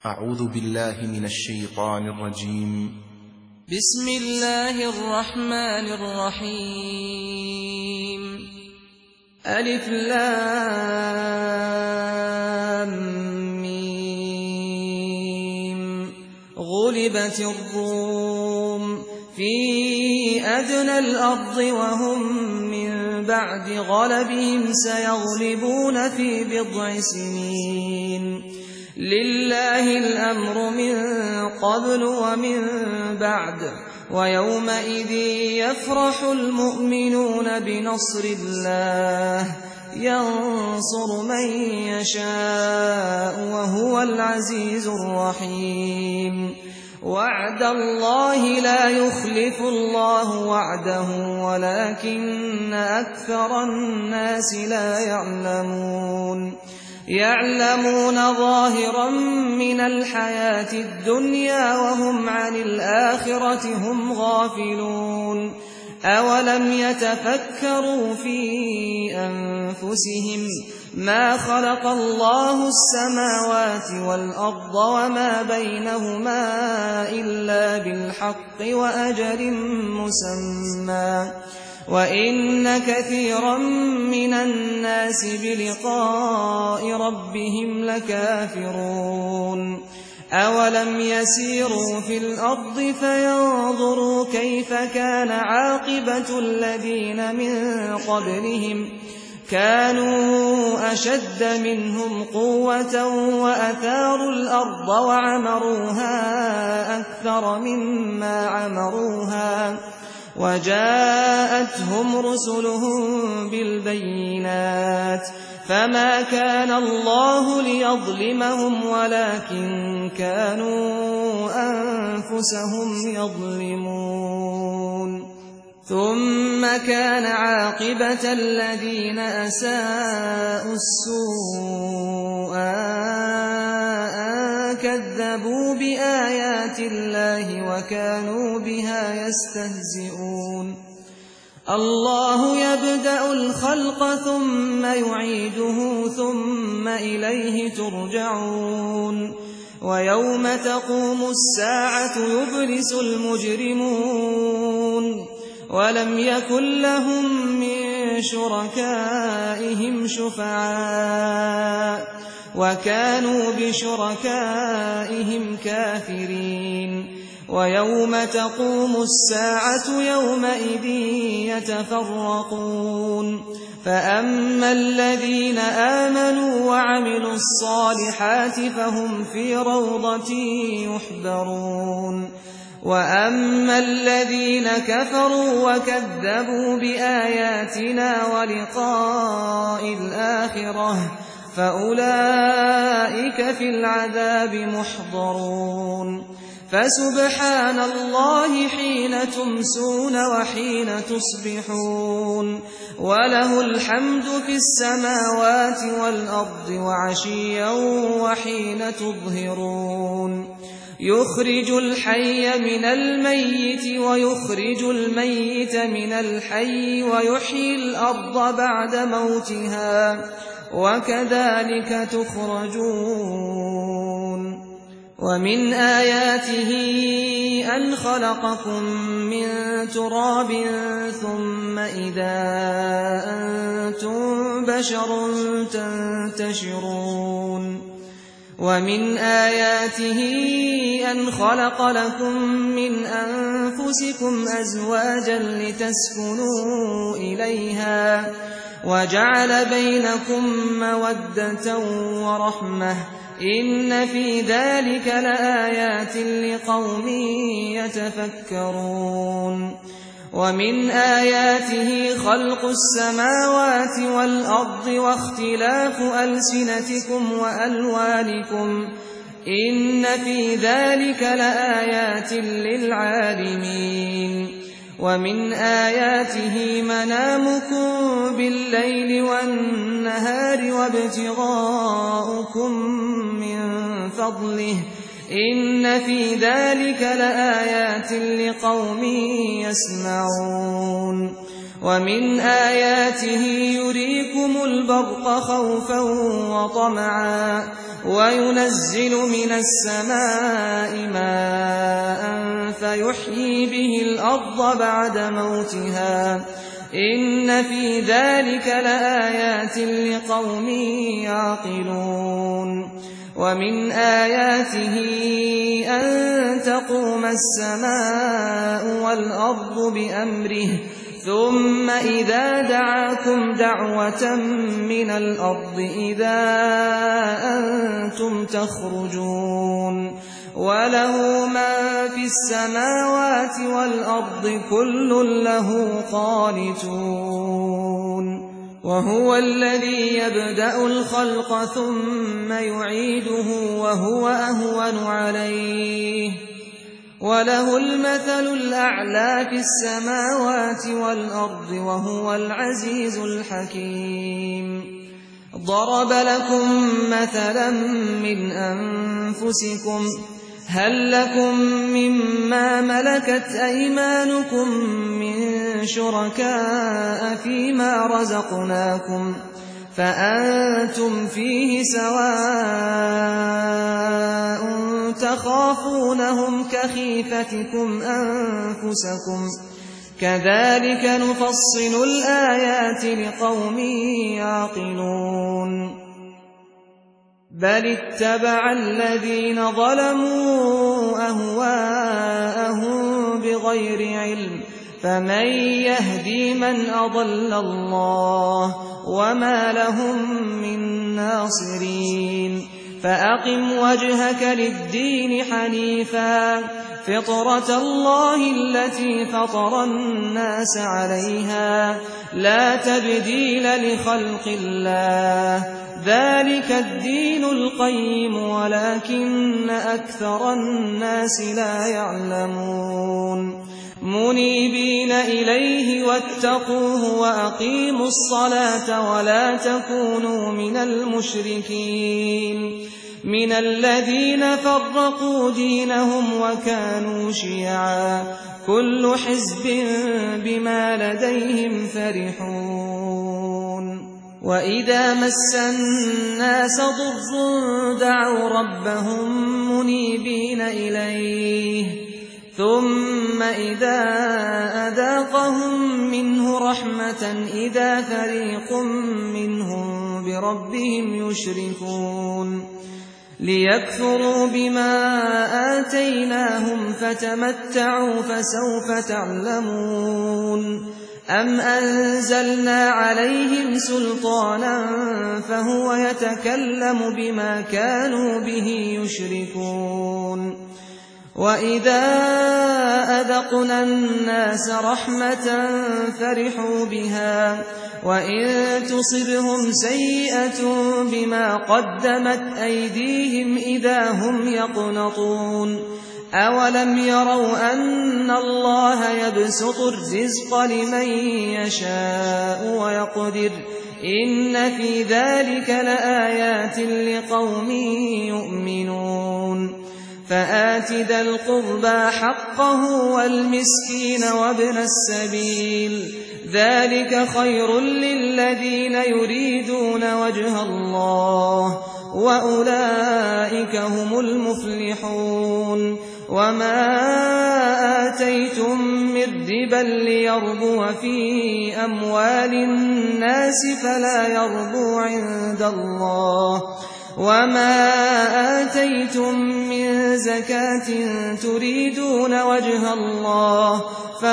أعوذ بالله من الشيطان الرجيم. بسم الله الرحمن الرحيم. ألف لام ميم. غلبت الروم في أدنى الأرض وهم من بعد غلبهم سيغلبون في بضع سنين. لله الأمر من قبل ومن بعد، ويومئذ يفرح المؤمنون بنصر الله ينصر من يشاء وهو العزيز الرحيم. وعد الله لا يخلف الله وعده ولكن أكثر الناس لا يعلمون. يعلمون ظاهرا من الحياة الدنيا وهم عن الآخرة هم غافلون. أولم يتفكروا في أنفسهم ما خلق الله السماوات والأرض وما بينهما إلا بالحق وأجل مسمى، وإن كثيرا من الناس بلقاء ربهم لكافرون. أولم يسيروا في الأرض فينظروا كيف كان عاقبة الذين من قبلهم، كانوا أشد منهم قوة وأثاروا الأرض وعمروها أكثر مما عمروها، وجاءتهم رسلهم بالبينات، فما كان الله ليظلمهم ولكن كانوا أنفسهم يظلمون. ثم كان عاقبة الذين أساءوا السوء أن كذبوا بآيات الله وكانوا بها يستهزئون. الله يبدأ الخلق ثم يعيده ثم إليه ترجعون. ويوم تقوم الساعة يبلس المجرمون ولم يكن لهم من شركائهم شفعاء وكانوا بشركائهم كافرين. ويوم تقوم الساعة يومئذ يتفرقون، فأما الذين آمنوا وعملوا الصالحات فهم في روضة يحبرون، وأما الذين كفروا وكذبوا بآياتنا ولقاء الآخرة فأولئك في العذاب محضرون. فسبحان الله حين تمسون وحين تصبحون، وله الحمد في السماوات والأرض وعشيا وحين تظهرون. يخرج الحي من الميت ويخرج الميت من الحي ويحيي الأرض بعد موتها وكذلك تخرجون. ومن آياته أن خلقكم من تراب ثم إذا أنتم بشر تنتشرون. ومن آياته أن خلق لكم من أنفسكم أزواجا لتسكنوا إليها وجعل بينكم مودة ورحمة، إن في ذلك لآيات لقوم يتفكرون. ومن آياته خلق السماوات والأرض واختلاف ألسنتكم وألوانكم، إن في ذلك لآيات للعالمين. ومن آياته منامكم بالليل والنهار وابتغاؤكم من فضله، إن في ذلك لآيات لقوم يسمعون. ومن آياته يريكم البرق خوفا وطمعا وينزل من السماء ماء فيحيي به الأرض بعد موتها إن في ذلك لآيات لقوم يعقلون ومن آياته أن تقوم السماء والأرض بأمره ثم إذا دعاكم دعوة من الأرض إذا أنتم تخرجون وله ما في السماوات والأرض كل له قانتون وهو الذي يبدأ الخلق ثم يعيده وهو أهون عليه وله المثل الأعلى في السماوات والأرض وهو العزيز الحكيم ضرب لكم مثلا من أنفسكم هل لكم مما ملكت أيمانكم من شركاء فيما رزقناكم فأنتم فيه سواء تخافونهم كخيفتكم أنفسكم كذلك نفصل الآيات لقوم يعقلون بل اتبع الذين ظلموا أهواءهم بغير علم فمن يهدي من أضل الله وما لهم من ناصرين فأقم وجهك للدين حنيفا فطرة الله التي فطر الناس عليها لا تبديل لخلق الله ذلك الدين القيم ولكن أكثر الناس لا يعلمون منيبين إليه واتقوه وأقيموا الصلاة ولا تكونوا من المشركين من الذين فرقوا دينهم وكانوا شيعا كل حزب بما لديهم فرحون وإذا مس الناس ضر دعوا ربهم منيبين إليه ثم إذا أذاقهم منه رحمة إذا فريق منهم بربهم يشركون ليكفروا بما آتيناهم فتمتعوا فسوف تعلمون أم أنزلنا عليهم سلطانا فهو يتكلم بما كانوا به يشركون وإذا أذقنا الناس رحمة فرحوا بها وإن تصبهم سيئة بما قدمت أيديهم إذا هم يقنطون أولم يروا أن الله يبسط الرزق لمن يشاء ويقدر إن في ذلك لآيات لقوم يؤمنون فآت ذا القربى حقه والمسكين وابن السبيل ذلك خير للذين يريدون وجه الله وأولئك هم المفلحون وما آتيتم من ربا ليربو في أموال الناس فلا يربو عند الله وما آتيتم من زكاة تريدون وجه الله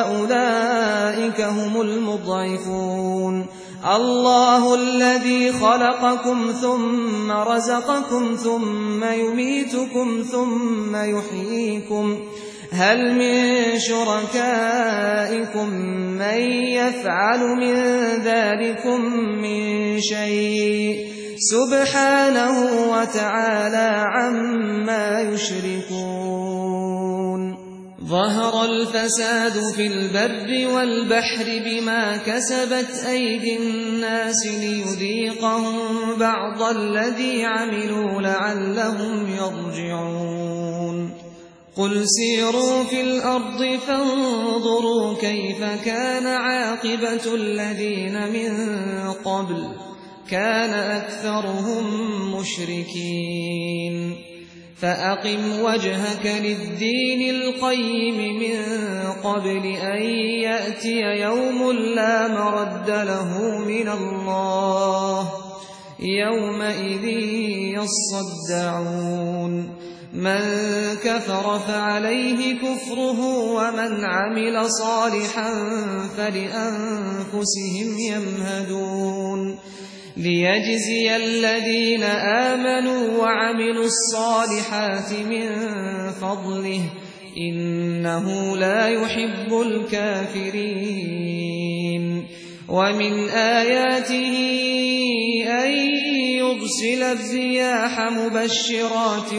فأولئك هم المضعفون الله الذي خلقكم ثم رزقكم ثم يميتكم ثم يحييكم هل من شركائكم من يفعل من ذلكم من شيء سبحانه وتعالى عما يشركون ظهر الفساد في البر والبحر بما كسبت أيدي الناس ليذيقهم بعض الذي عملوا لعلهم يرجعون قل سيروا في الأرض فانظروا كيف كان عاقبة الذين من قبل كان أكثرهم مشركين فأقم وجهك للدين القيم من قبل أن يأتي يوم لا مرد له من الله يومئذ يصدعون من كفر فعليه كفره ومن عمل صالحا فلأنفسهم يمهدون ليجزي الذين آمنوا وعملوا الصالحات من فضله إنه لا يحب الكافرين ومن آياته أن يرسل الرياح مبشرات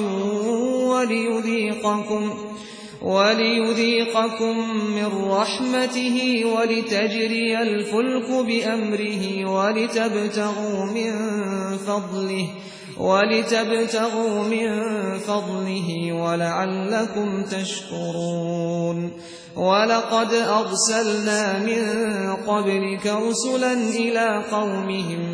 وليذيقكم من رحمته ولتجري الفلك بأمره ولتبتغوا من فضله ولعلكم تشكرون ولقد أرسلنا من قبلك رسلا إلى قومهم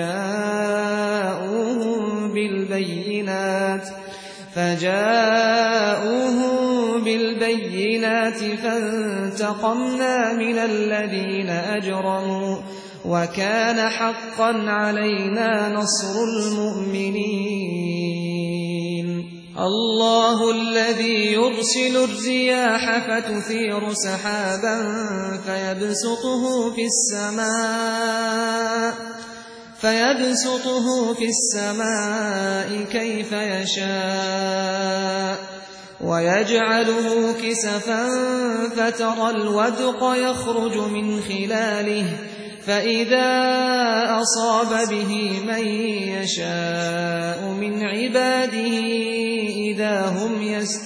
فجاءوهم بالبينات فانتقمنا من الذين أجرموا وكان حقا علينا نصر المؤمنين الله الذي يرسل الرياح فتثير سحابا فيبسطه في السماء كيف يشاء ويجعله كسفا فترى الودق يخرج من خلاله فإذا أصاب به من يشاء من عباده إذا هم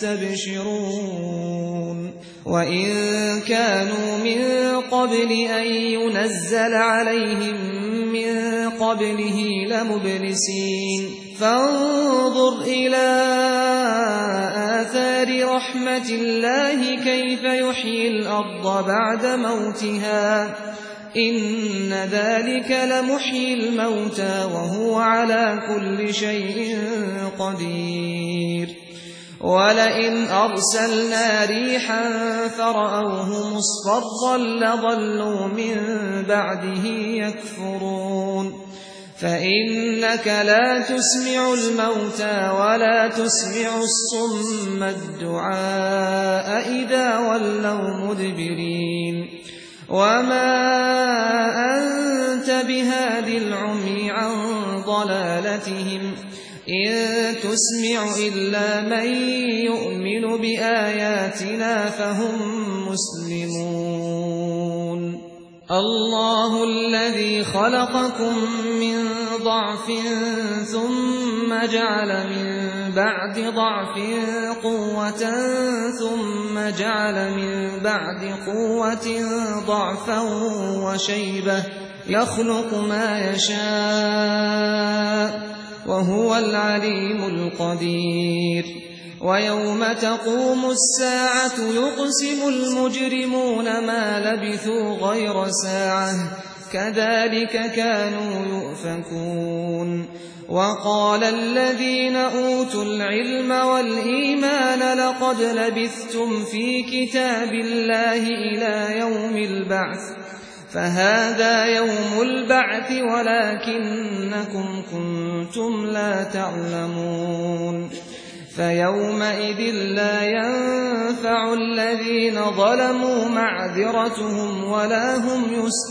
يستبشرون وإن كانوا من قبل أن ينزل عليهم من قبله لمبلسين فانظر إلى آثار رحمة الله كيف يحيي الأرض بعد موتها إن ذلك لمحيي الموتى وهو على كل شيء قدير ولئن أرسلنا ريحا فرأوه مصفرا لظلوا من بعده يكفرون فإنك لا تسمع الموتى ولا تسمع الصم الدعاء إذا ولوا مدبرين وما أنت بهادي العمي عن ضلالتهم إن تسمع إلا من يؤمن بآياتنا فهم مسلمون الله الذي خلقكم من ضعف ثم جعل من بعد ضعف قوة ثم جعل من بعد قوة ضعفا وشيبة يخلق ما يشاء وهو العليم القدير ويوم تقوم الساعة يقسم المجرمون ما لبثوا غير ساعة كذلك كانوا يؤفكون وقال الذين أوتوا العلم والإيمان لقد لبثتم في كتاب الله إلى يوم البعث فهذا يوم البعث ولكنكم كنتم لا تعلمون فيومئذ لا ينفع الذين ظلموا معذرتهم ولا هم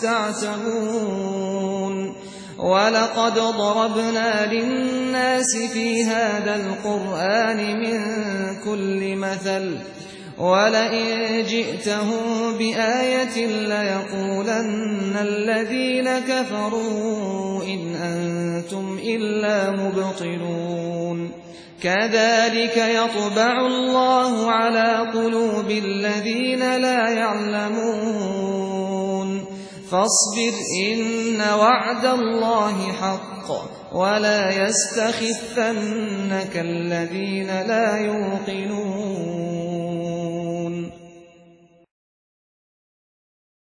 يستعتبون ولقد ضربنا للناس في هذا القرآن من كل مثل ولئن جئتهم بآية ليقولن الذين كفروا إن أنتم إلا مبطلون كذلك يطبع الله على قلوب الذين لا يعلمون فاصبر إن وعد الله حق ولا يستخفنك الذين لا يوقنون